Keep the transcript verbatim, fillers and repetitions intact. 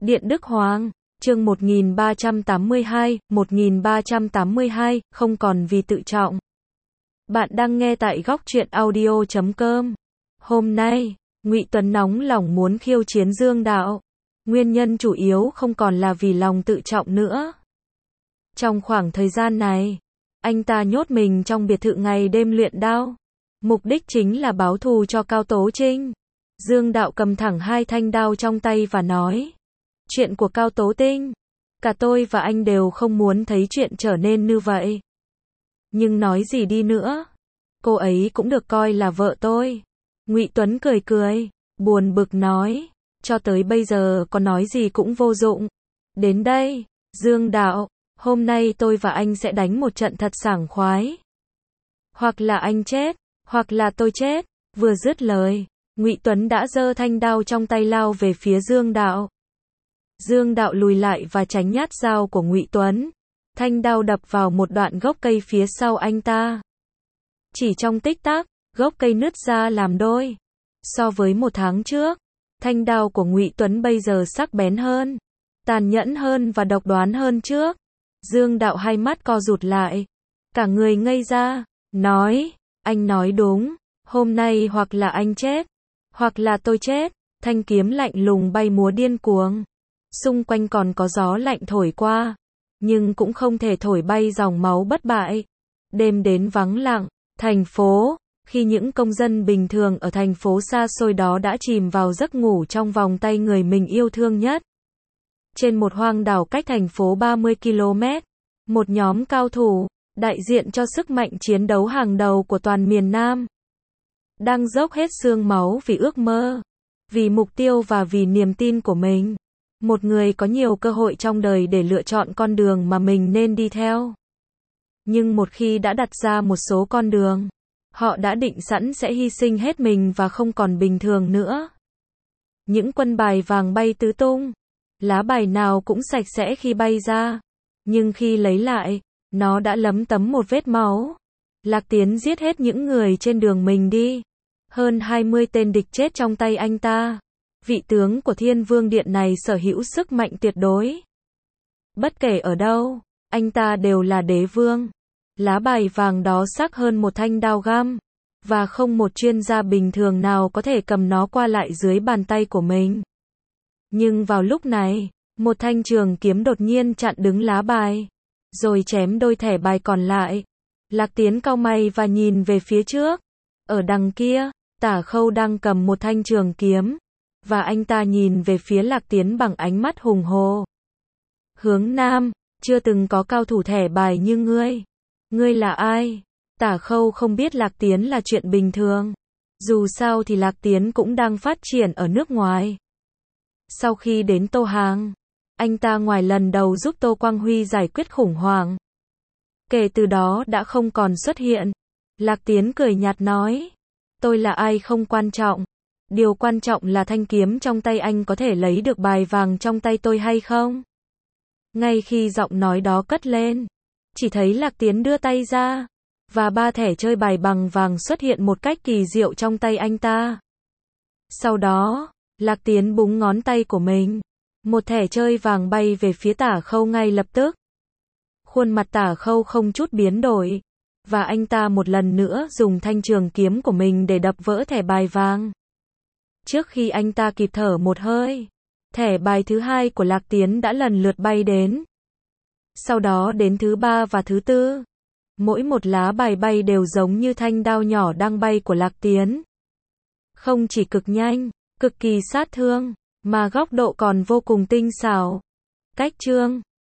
Điện Đức Hoàng, chương một nghìn ba trăm tám mươi hai, một nghìn ba trăm tám mươi hai, không còn vì tự trọng. Bạn đang nghe tại góc truyện audio chấm com. Hôm nay, Ngụy Tuấn nóng lòng muốn khiêu chiến Dương Đạo. Nguyên nhân chủ yếu không còn là vì lòng tự trọng nữa. Trong khoảng thời gian này, anh ta nhốt mình trong biệt thự ngày đêm luyện đao. Mục đích chính là báo thù cho Cao Tố Trinh. Dương Đạo cầm thẳng hai thanh đao trong tay và nói: chuyện của Cao Tố Trinh, cả tôi và anh đều không muốn thấy chuyện trở nên như vậy. Nhưng nói gì đi nữa, cô ấy cũng được coi là vợ tôi. Ngụy Tuấn cười cười, buồn bực nói: cho tới bây giờ có nói gì cũng vô dụng. Đến đây, Dương Đạo, hôm nay tôi và anh sẽ đánh một trận thật sảng khoái. Hoặc là anh chết, hoặc là tôi chết. Vừa dứt lời, Ngụy Tuấn đã giơ thanh đao trong tay lao về phía Dương Đạo. Dương Đạo lùi lại và tránh nhát dao của Ngụy Tuấn. Thanh đao đập vào một đoạn gốc cây phía sau anh ta. Chỉ trong tích tắc, gốc cây nứt ra làm đôi. So với một tháng trước, thanh đao của Ngụy Tuấn bây giờ sắc bén hơn, tàn nhẫn hơn và độc đoán hơn trước. Dương Đạo hai mắt co rụt lại, cả người ngây ra, nói: anh nói đúng, hôm nay hoặc là anh chết, hoặc là tôi chết. Thanh kiếm lạnh lùng bay múa điên cuồng. Xung quanh còn có gió lạnh thổi qua, nhưng cũng không thể thổi bay dòng máu bất bại. Đêm đến vắng lặng, thành phố, khi những công dân bình thường ở thành phố xa xôi đó đã chìm vào giấc ngủ trong vòng tay người mình yêu thương nhất. Trên một hoang đảo cách thành phố ba mươi ki lô mét, một nhóm cao thủ, đại diện cho sức mạnh chiến đấu hàng đầu của toàn miền Nam, đang dốc hết xương máu vì ước mơ, vì mục tiêu và vì niềm tin của mình. Một người có nhiều cơ hội trong đời để lựa chọn con đường mà mình nên đi theo. Nhưng một khi đã đặt ra một số con đường, họ đã định sẵn sẽ hy sinh hết mình và không còn bình thường nữa. Những quân bài vàng bay tứ tung, lá bài nào cũng sạch sẽ khi bay ra, nhưng khi lấy lại, nó đã lấm tấm một vết máu. Lạc Tiến giết hết những người trên đường mình đi. Hơn hai mươi tên địch chết trong tay anh ta. Vị tướng của Thiên Vương Điện này sở hữu sức mạnh tuyệt đối. Bất kể ở đâu, anh ta đều là đế vương. Lá bài vàng đó sắc hơn một thanh đao găm, và không một chuyên gia bình thường nào có thể cầm nó qua lại dưới bàn tay của mình. Nhưng vào lúc này, một thanh trường kiếm đột nhiên chặn đứng lá bài, rồi chém đôi thẻ bài còn lại. Lạc Tiến cau mày và nhìn về phía trước. Ở đằng kia, Tả Khâu đang cầm một thanh trường kiếm, và anh ta nhìn về phía Lạc Tiến bằng ánh mắt hùng hồ. Hướng Nam, chưa từng có cao thủ thẻ bài như ngươi. Ngươi là ai? Tả Khâu không biết Lạc Tiến là chuyện bình thường. Dù sao thì Lạc Tiến cũng đang phát triển ở nước ngoài. Sau khi đến Tô Hàng, anh ta ngoài lần đầu giúp Tô Quang Huy giải quyết khủng hoảng, kể từ đó đã không còn xuất hiện. Lạc Tiến cười nhạt nói: tôi là ai không quan trọng. Điều quan trọng là thanh kiếm trong tay anh có thể lấy được bài vàng trong tay tôi hay không. Ngay khi giọng nói đó cất lên, chỉ thấy Lạc Tiến đưa tay ra, và ba thẻ chơi bài bằng vàng xuất hiện một cách kỳ diệu trong tay anh ta. Sau đó, Lạc Tiến búng ngón tay của mình, một thẻ chơi vàng bay về phía Tả Khâu ngay lập tức. Khuôn mặt Tả Khâu không chút biến đổi, và anh ta một lần nữa dùng thanh trường kiếm của mình để đập vỡ thẻ bài vàng. Trước khi anh ta kịp thở một hơi, thẻ bài thứ hai của Lạc Tiến đã lần lượt bay đến. Sau đó đến thứ ba và thứ tư. Mỗi một lá bài bay đều giống như thanh đao nhỏ đang bay của Lạc Tiến. Không chỉ cực nhanh, cực kỳ sát thương, mà góc độ còn vô cùng tinh xảo. Cách chương